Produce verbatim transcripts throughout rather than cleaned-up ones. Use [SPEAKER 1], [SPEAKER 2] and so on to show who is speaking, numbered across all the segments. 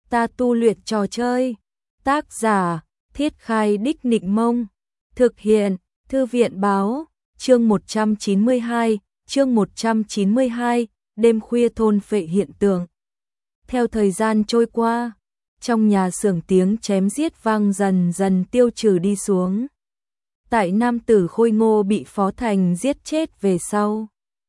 [SPEAKER 1] Ta tu luyện trò chơi. Tác giả, Thiết Khai Đích Nịnh Mông. Thực hiện, Thư viện Báo. Chương một trăm chín mươi hai, chương một trăm chín mươi hai, đêm khuya thôn phệ hiện tượng. Theo thời gian trôi qua, trong nhà xưởng tiếng chém giết vang dần dần tiêu trừ đi xuống. Tại nam tử Khôi Ngô bị Phó Thành giết chết về sau,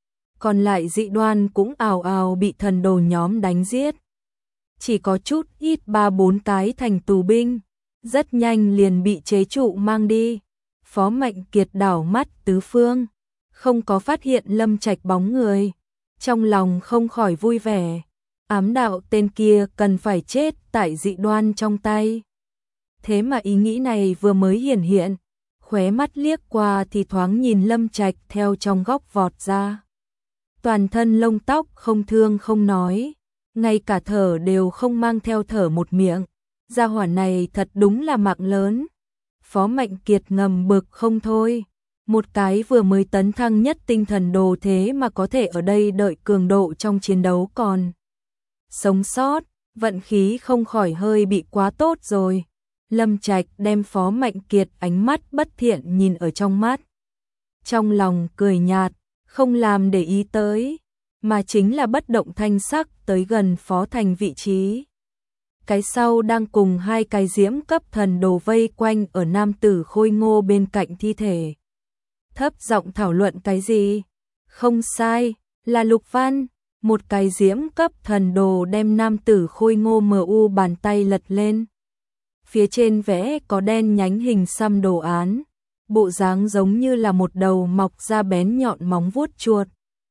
[SPEAKER 1] còn lại dị đoan cũng ào ào bị thần đồ nhóm đánh giết. Chỉ có chút ít ba bốn tái thành tù binh, rất nhanh liền bị chế trụ mang đi. Phó Mạnh Kiệt đảo mắt tứ phương, không có phát hiện Lâm Trạch bóng người, trong lòng không khỏi vui vẻ, ám đạo tên kia cần phải chết tại dị đoan trong tay. Thế mà ý nghĩ này vừa mới hiển hiện, khóe mắt liếc qua thì thoáng nhìn Lâm Trạch theo trong góc vọt ra. Toàn thân lông tóc không thương không nói, ngay cả thở đều không mang theo thở một miệng, gia hỏa này thật đúng là mạng lớn. Phó Mạnh Kiệt ngầm bực không thôi, một cái vừa mới tấn thăng nhất tinh thần đồ thế mà có thể ở đây đợi cường độ trong chiến đấu còn sống sót, vận khí không khỏi hơi bị quá tốt rồi. Lâm Trạch đem Phó Mạnh Kiệt ánh mắt bất thiện nhìn ở trong mắt, trong lòng cười nhạt, không làm để ý tới, mà chính là bất động thanh sắc tới gần Phó Thành vị trí. Cái sau đang cùng hai cái diễm cấp thần đồ vây quanh ở nam tử Khôi Ngô bên cạnh thi thể. Thấp giọng thảo luận cái gì? Không sai, là Lục Văn. Một cái diễm cấp thần đồ đem nam tử Khôi Ngô mờ u bàn tay lật lên. Phía trên vẽ có đen nhánh hình xăm đồ án, bộ dáng giống như là một đầu mọc ra bén nhọn móng vuốt chuột,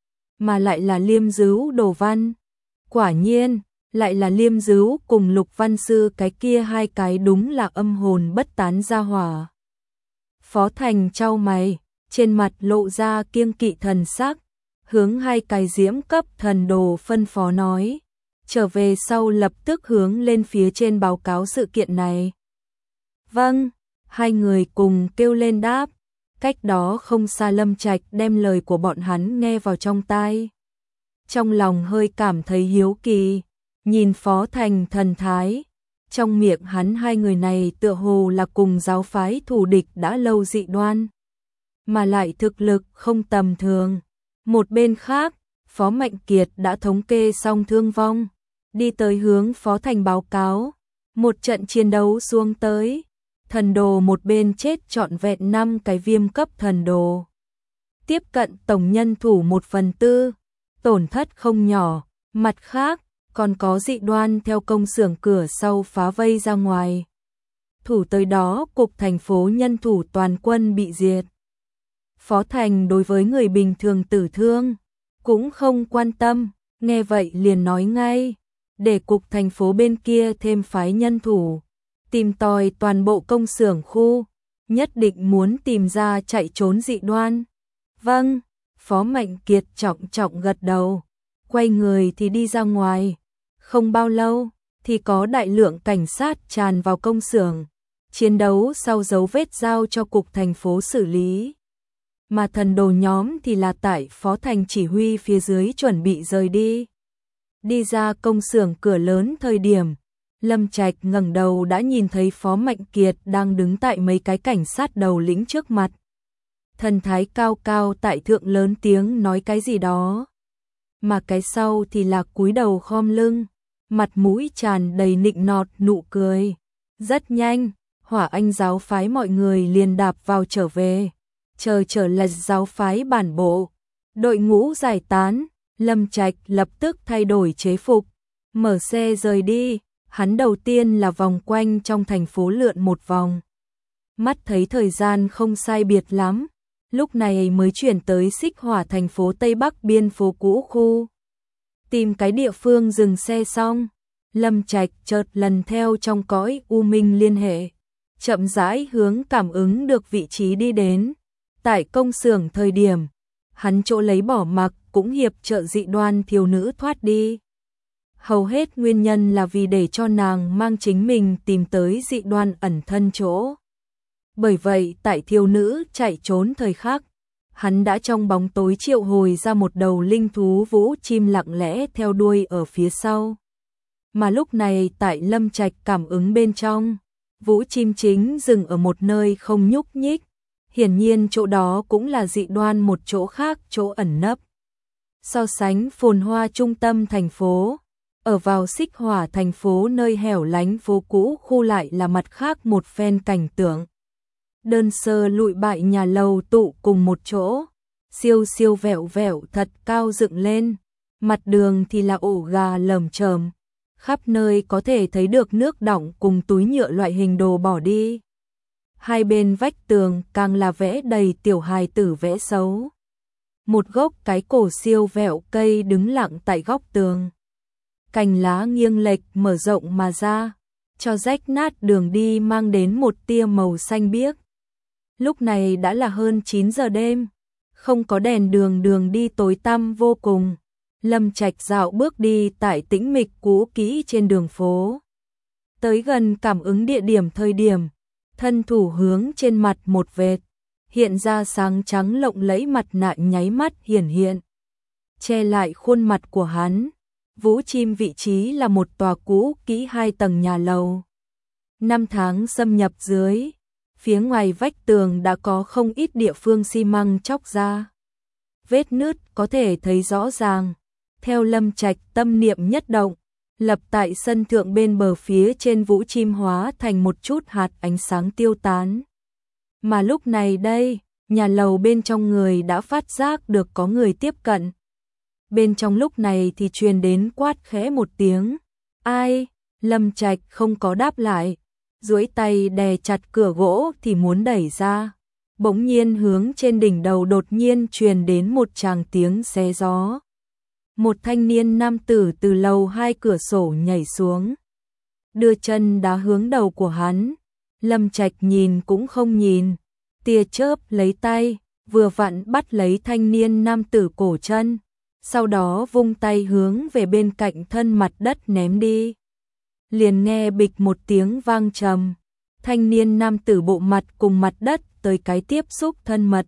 [SPEAKER 1] mà lại là liêm dứu đồ văn. Quả nhiên, lại là liêm dứu cùng Lục Văn sư cái kia hai cái đúng là âm hồn bất tán gia hỏa. Phó Thành chau mày, trên mặt lộ ra kiêng kỵ thần sắc, hướng hai cái diễm cấp thần đồ phân phó nói, trở về sau lập tức hướng lên phía trên báo cáo sự kiện này. Vâng, hai người cùng kêu lên đáp, cách đó không xa Lâm Trạch đem lời của bọn hắn nghe vào trong tai. Trong lòng hơi cảm thấy hiếu kỳ, nhìn Phó Thành thần thái, trong miệng hắn hai người này tựa hồ là cùng giáo phái thù địch đã lâu dị đoan, mà lại thực lực không tầm thường. Một bên khác, Phó Mạnh Kiệt đã thống kê xong thương vong, đi tới hướng Phó Thành báo cáo, một trận chiến đấu xuống tới, thần đồ một bên chết trọn vẹn năm cái viêm cấp thần đồ, tiếp cận tổng nhân thủ một phần tư, tổn thất không nhỏ. Mặt khác, còn có dị đoan theo công xưởng cửa sau phá vây ra ngoài. Thủ tới đó cục thành phố nhân thủ toàn quân bị diệt. Phó Thành đối với người bình thường tử thương cũng không quan tâm, nghe vậy liền nói ngay, để cục thành phố bên kia thêm phái nhân thủ, tìm tòi toàn bộ công xưởng khu, nhất định muốn tìm ra chạy trốn dị đoan. Vâng, Phó Mạnh Kiệt trọng trọng gật đầu, quay người thì đi ra ngoài. Không bao lâu thì có đại lượng cảnh sát tràn vào công xưởng, chiến đấu sau dấu vết giao cho cục thành phố xử lý. Mà thần đồ nhóm thì là tại Phó Thành chỉ huy phía dưới chuẩn bị rời đi. Đi ra công xưởng cửa lớn thời điểm, Lâm Trạch ngẩng đầu đã nhìn thấy Phó Mạnh Kiệt đang đứng tại mấy cái cảnh sát đầu lĩnh trước mặt. Thần thái cao cao tại thượng lớn tiếng nói cái gì đó, mà cái sau thì là cúi đầu khom lưng, mặt mũi tràn đầy nịnh nọt nụ cười. Rất nhanh, Hỏa Anh giáo phái mọi người liền đạp vào trở về, chờ trở lại giáo phái bản bộ. Đội ngũ giải tán, Lâm Trạch lập tức thay đổi chế phục, mở xe rời đi. Hắn đầu tiên là vòng quanh trong thành phố lượn một vòng, mắt thấy thời gian không sai biệt lắm, lúc này mới chuyển tới Xích Hỏa thành phố Tây Bắc biên phố cũ khu. Tìm cái địa phương dừng xe xong, Lâm Trạch chợt lần theo trong cõi u minh liên hệ, chậm rãi hướng cảm ứng được vị trí đi đến. Tại công xưởng thời điểm, hắn chỗ lấy bỏ mặc cũng hiệp trợ dị đoan thiếu nữ thoát đi. Hầu hết nguyên nhân là vì để cho nàng mang chính mình tìm tới dị đoan ẩn thân chỗ. Bởi vậy tại thiếu nữ chạy trốn thời khắc, hắn đã trong bóng tối triệu hồi ra một đầu linh thú vũ chim lặng lẽ theo đuôi ở phía sau. Mà lúc này tại Lâm Trạch cảm ứng bên trong, Vũ Chim chính dừng ở một nơi không nhúc nhích, hiển nhiên chỗ đó cũng là dị đoan một chỗ khác, chỗ ẩn nấp. So sánh phồn hoa trung tâm thành phố, ở vào Xích Hỏa thành phố nơi hẻo lánh phố cũ khu lại là mặt khác một phen cảnh tượng. Đơn sơ lụi bại nhà lầu tụ cùng một chỗ, siêu siêu vẹo vẹo thật cao dựng lên, mặt đường thì là ổ gà lởm chởm, khắp nơi có thể thấy được nước đọng cùng túi nhựa loại hình đồ bỏ đi. Hai bên vách tường càng là vẽ đầy tiểu hài tử vẽ xấu. Một gốc cái cổ siêu vẹo cây đứng lặng tại góc tường. Cành lá nghiêng lệch mở rộng mà ra, cho rách nát đường đi mang đến một tia màu xanh biếc. Lúc này đã là hơn chín giờ đêm, không có đèn đường, đường đi tối tăm vô cùng. Lâm Trạch dạo bước đi tại tĩnh mịch cũ kỹ trên đường phố. Tới gần cảm ứng địa điểm thời điểm, thân thủ hướng trên mặt một vệt, hiện ra sáng trắng lộng lẫy mặt nạ nháy mắt hiển hiện, che lại khuôn mặt của hắn. Vũ Chim vị trí là một tòa cũ kỹ hai tầng nhà lầu. Năm tháng xâm nhập dưới, phía ngoài vách tường đã có không ít địa phương xi măng chóc ra. Vết nứt có thể thấy rõ ràng. Theo Lâm Trạch tâm niệm nhất động, lập tại sân thượng bên bờ phía trên Vũ Chim hóa thành một chút hạt ánh sáng tiêu tán. Mà lúc này đây, nhà lầu bên trong người đã phát giác được có người tiếp cận. Bên trong lúc này thì truyền đến quát khẽ một tiếng. Ai? Lâm Trạch không có đáp lại, duỗi tay đè chặt cửa gỗ thì muốn đẩy ra. Bỗng nhiên hướng trên đỉnh đầu đột nhiên truyền đến một tràng tiếng xé gió. Một thanh niên nam tử từ lầu hai cửa sổ nhảy xuống, đưa chân đá hướng đầu của hắn. Lâm Trạch nhìn cũng không nhìn, tia chớp lấy tay, vừa vặn bắt lấy thanh niên nam tử cổ chân, sau đó vung tay hướng về bên cạnh thân mặt đất ném đi. Liền nghe bịch một tiếng vang trầm, thanh niên nam tử bộ mặt cùng mặt đất tới cái tiếp xúc thân mật.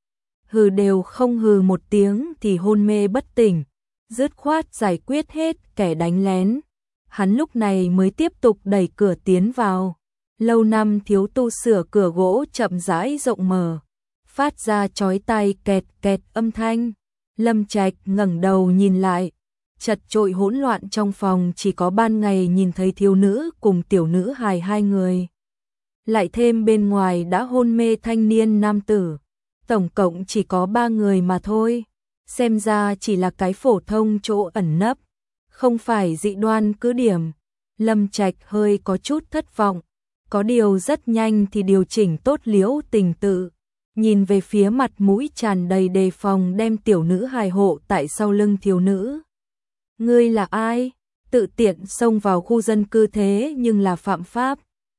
[SPEAKER 1] Hừ đều không hừ một tiếng thì hôn mê bất tỉnh, dứt khoát giải quyết hết kẻ đánh lén. Hắn lúc này mới tiếp tục đẩy cửa tiến vào. Lâu năm thiếu tu sửa cửa gỗ chậm rãi rộng mở, phát ra chói tai kẹt kẹt âm thanh. Lâm Trạch ngẩng đầu nhìn lại, chật chội hỗn loạn trong phòng chỉ có ban ngày nhìn thấy thiếu nữ cùng tiểu nữ hài hai người. Lại thêm bên ngoài đã hôn mê thanh niên nam tử, tổng cộng chỉ có ba người mà thôi. Xem ra chỉ là cái phổ thông chỗ ẩn nấp, không phải dị đoan cứ điểm. Lâm Trạch hơi có chút thất vọng, có điều rất nhanh thì điều chỉnh tốt liễu tình tự, nhìn về phía mặt mũi tràn đầy đề phòng đem tiểu nữ hài hộ tại sau lưng thiếu nữ. Ngươi là ai? Tự tiện xông vào khu dân cư thế nhưng là phạm pháp.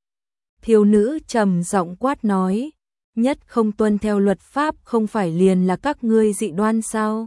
[SPEAKER 1] Thiếu nữ trầm giọng quát nói, nhất không tuân theo luật pháp không phải liền là các ngươi dị đoan sao?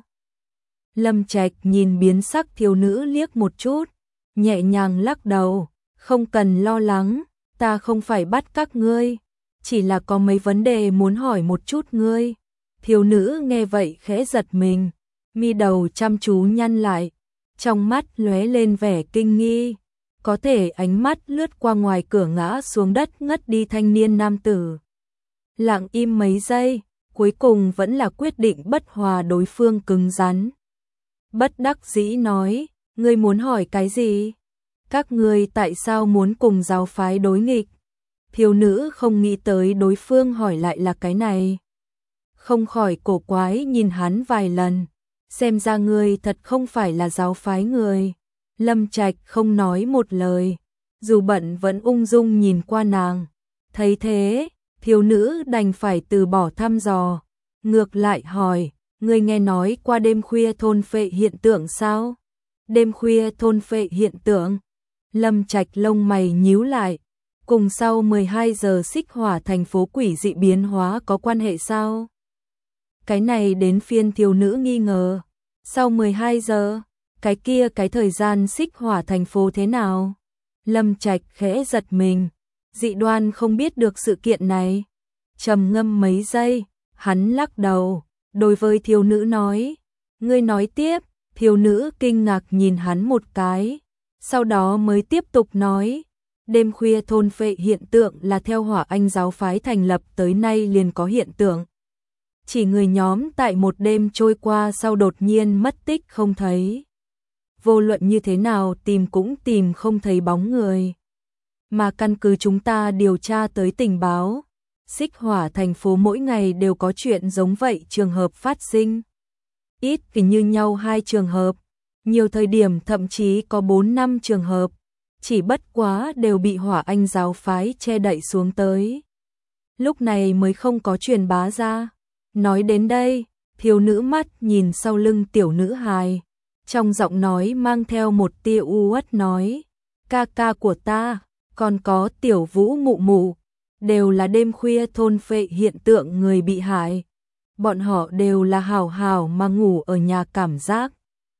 [SPEAKER 1] Lâm Trạch nhìn biến sắc thiếu nữ liếc một chút, nhẹ nhàng lắc đầu, không cần lo lắng, ta không phải bắt các ngươi, chỉ là có mấy vấn đề muốn hỏi một chút ngươi. Thiếu nữ nghe vậy khẽ giật mình, mi đầu chăm chú nhăn lại, trong mắt lóe lên vẻ kinh nghi, có thể ánh mắt lướt qua ngoài cửa ngã xuống đất ngất đi thanh niên nam tử. Lặng im mấy giây, cuối cùng vẫn là quyết định bất hòa đối phương cứng rắn. Bất đắc dĩ nói, ngươi muốn hỏi cái gì? Các ngươi tại sao muốn cùng giáo phái đối nghịch? Thiếu nữ không nghĩ tới đối phương hỏi lại là cái này. Không khỏi cổ quái nhìn hắn vài lần, xem ra ngươi thật không phải là giáo phái người. Lâm Trạch không nói một lời, dù bận vẫn ung dung nhìn qua nàng. Thấy thế, thiếu nữ đành phải từ bỏ thăm dò, ngược lại hỏi, ngươi nghe nói qua đêm khuya thôn phệ hiện tượng sao? Đêm khuya thôn phệ hiện tượng? Lâm Trạch lông mày nhíu lại, cùng sau mười hai giờ Xích Hỏa thành phố quỷ dị biến hóa có quan hệ sao? Cái này đến phiên thiếu nữ nghi ngờ, sau mười hai giờ, cái kia cái thời gian Xích Hỏa thành phố thế nào? Lâm Trạch khẽ giật mình, dị đoan không biết được sự kiện này. Trầm ngâm mấy giây, hắn lắc đầu, đối với thiếu nữ nói, ngươi nói tiếp. Thiếu nữ kinh ngạc nhìn hắn một cái, Sau đó mới tiếp tục nói, đêm khuya thôn phệ hiện tượng là theo Hỏa Anh giáo phái thành lập tới nay liền có hiện tượng. Chỉ người nhóm tại một đêm trôi qua sau đột nhiên mất tích không thấy. Vô luận như thế nào tìm cũng tìm không thấy bóng người. Mà căn cứ chúng ta điều tra tới tình báo, Xích Hỏa thành phố mỗi ngày đều có chuyện giống vậy trường hợp phát sinh. Ít thì như nhau hai trường hợp, nhiều thời điểm thậm chí có bốn năm trường hợp, chỉ bất quá đều bị Hỏa Anh giáo phái che đậy xuống tới. Lúc này mới không có truyền bá ra. Nói đến đây, thiếu nữ mắt nhìn sau lưng tiểu nữ hài, trong giọng nói mang theo một tia u uất nói, ca ca của ta, còn có tiểu Vũ mụ mụ, đều là đêm khuya thôn phệ hiện tượng người bị hại. Bọn họ đều là hảo hảo mà ngủ ở nhà cảm giác.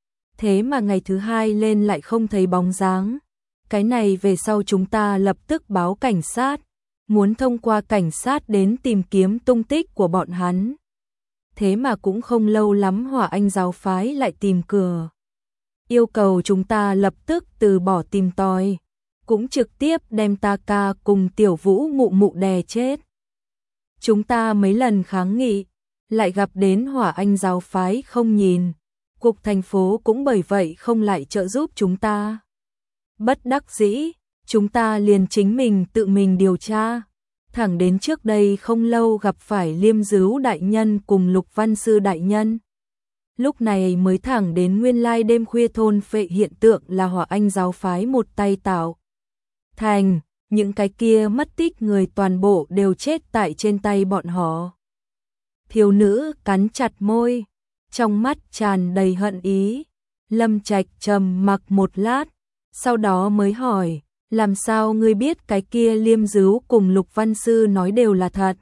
[SPEAKER 1] Thế mà ngày thứ hai lên lại không thấy bóng dáng. Cái này về sau chúng ta lập tức báo cảnh sát, muốn thông qua cảnh sát đến tìm kiếm tung tích của bọn hắn. Thế mà cũng không lâu lắm Hỏa Anh giáo phái lại tìm cửa. Yêu cầu chúng ta lập tức từ bỏ tìm tòi, cũng trực tiếp đem ta ca cùng tiểu Vũ mụ mụ đè chết. Chúng ta mấy lần kháng nghị, lại gặp đến Hỏa Anh giáo phái không nhìn, cục thành phố cũng bởi vậy không lại trợ giúp chúng ta. Bất đắc dĩ, chúng ta liền chính mình tự mình điều tra, thẳng đến trước đây không lâu gặp phải Liêm Dứu đại nhân cùng Lục Văn Sư đại nhân. Lúc này mới thẳng đến nguyên lai đêm khuya thôn phệ hiện tượng là Hỏa Anh giáo phái một tay tạo thành, những cái kia mất tích người toàn bộ đều chết tại trên tay bọn họ. Thiếu nữ cắn chặt môi, trong mắt tràn đầy hận ý. Lâm Trạch trầm mặc một lát, sau đó mới hỏi, làm sao ngươi biết cái kia Liêm Dứu cùng Lục Văn Sư nói đều là thật?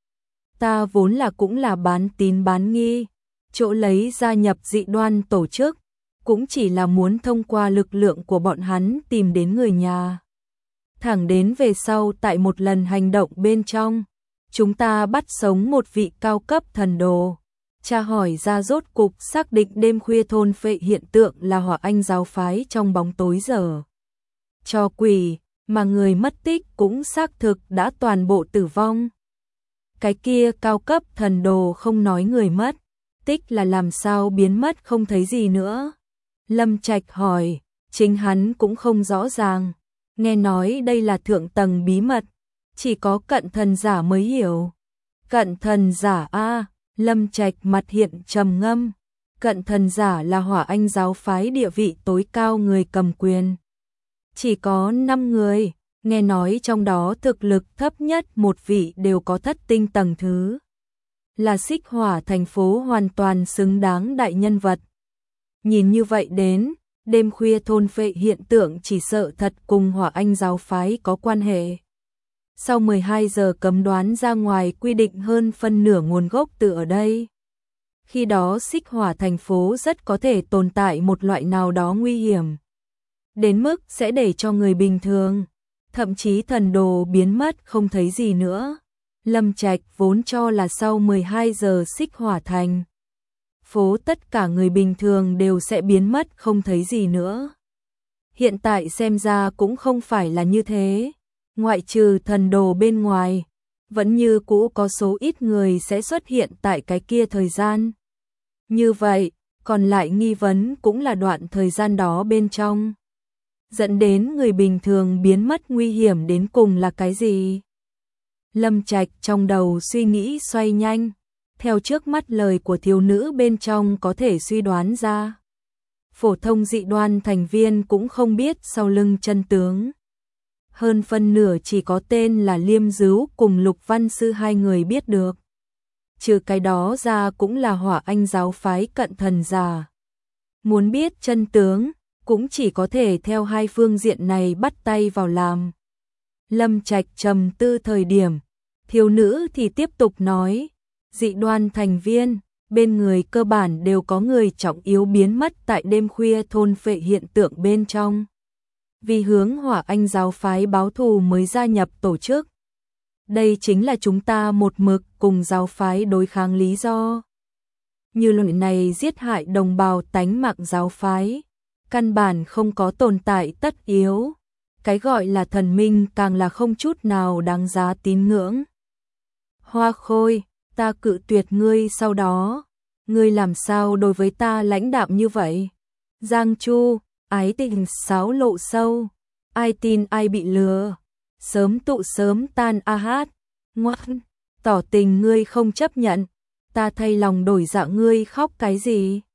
[SPEAKER 1] Ta vốn là cũng là bán tín bán nghi, chỗ lấy gia nhập dị đoan tổ chức, cũng chỉ là muốn thông qua lực lượng của bọn hắn tìm đến người nhà. Thẳng đến về sau tại một lần hành động bên trong, chúng ta bắt sống một vị cao cấp thần đồ. Tra hỏi ra rốt cục xác định đêm khuya thôn phệ hiện tượng là Hỏa Anh giáo phái trong bóng tối giờ cho quỷ, mà người mất tích cũng xác thực đã toàn bộ tử vong. Cái kia cao cấp thần đồ không nói người mất tích là làm sao biến mất không thấy gì nữa. Lâm Trạch hỏi, chính hắn cũng không rõ ràng, nghe nói đây là thượng tầng bí mật, chỉ có cận thần giả mới hiểu. Cận thần giả a? Lâm Trạch mặt hiện trầm ngâm. Cận thần giả là Hỏa Anh giáo phái địa vị tối cao người cầm quyền. Chỉ có năm người, nghe nói trong đó thực lực thấp nhất một vị đều có thất tinh tầng thứ. Là Xích Hỏa thành phố hoàn toàn xứng đáng đại nhân vật. Nhìn như vậy đến, đêm khuya thôn phệ hiện tượng chỉ sợ thật cùng Hỏa Anh giáo phái có quan hệ. Sau mười hai giờ cấm đoán ra ngoài quy định hơn phân nửa nguồn gốc từ ở đây. Khi đó Xích Hỏa thành phố rất có thể tồn tại một loại nào đó nguy hiểm. Đến mức sẽ để cho người bình thường, thậm chí thần đồ biến mất không thấy gì nữa. Lâm Trạch vốn cho là sau mười hai giờ Xích Hỏa thành phố tất cả người bình thường đều sẽ biến mất không thấy gì nữa. Hiện tại xem ra cũng không phải là như thế. Ngoại trừ thần đồ bên ngoài, vẫn như cũ có số ít người sẽ xuất hiện tại cái kia thời gian. Như vậy, còn lại nghi vấn cũng là đoạn thời gian đó bên trong. Dẫn đến người bình thường biến mất nguy hiểm đến cùng là cái gì? Lâm Trạch trong đầu suy nghĩ xoay nhanh, theo trước mắt lời của thiếu nữ bên trong có thể suy đoán ra. Phổ thông dị đoan thành viên cũng không biết sau lưng chân tướng. Hơn phân nửa chỉ có tên là Liêm Dứu cùng Lục Văn Sư hai người biết được. Trừ cái đó ra cũng là Hỏa Anh giáo phái cận thần giả. Muốn biết chân tướng, cũng chỉ có thể theo hai phương diện này bắt tay vào làm. Lâm Trạch trầm tư thời điểm, thiếu nữ thì tiếp tục nói, dị đoan thành viên, bên người cơ bản đều có người trọng yếu biến mất tại đêm khuya thôn phệ hiện tượng bên trong. Vì hướng Hỏa Anh giáo phái báo thù mới gia nhập tổ chức. Đây chính là chúng ta một mực cùng giáo phái đối kháng lý do. Như lần này giết hại đồng bào tánh mạng giáo phái, căn bản không có tồn tại tất yếu. Cái gọi là thần minh càng là không chút nào đáng giá tín ngưỡng. Hoa Khôi, ta cự tuyệt ngươi sau đó. Ngươi làm sao đối với ta lãnh đạm như vậy? Giang Chu, ái tình sáo lộ sâu. Ai tin ai bị lừa. Sớm tụ sớm tan a hát. Ngoan, tỏ tình ngươi không chấp nhận. Ta thay lòng đổi dạ ngươi khóc cái gì?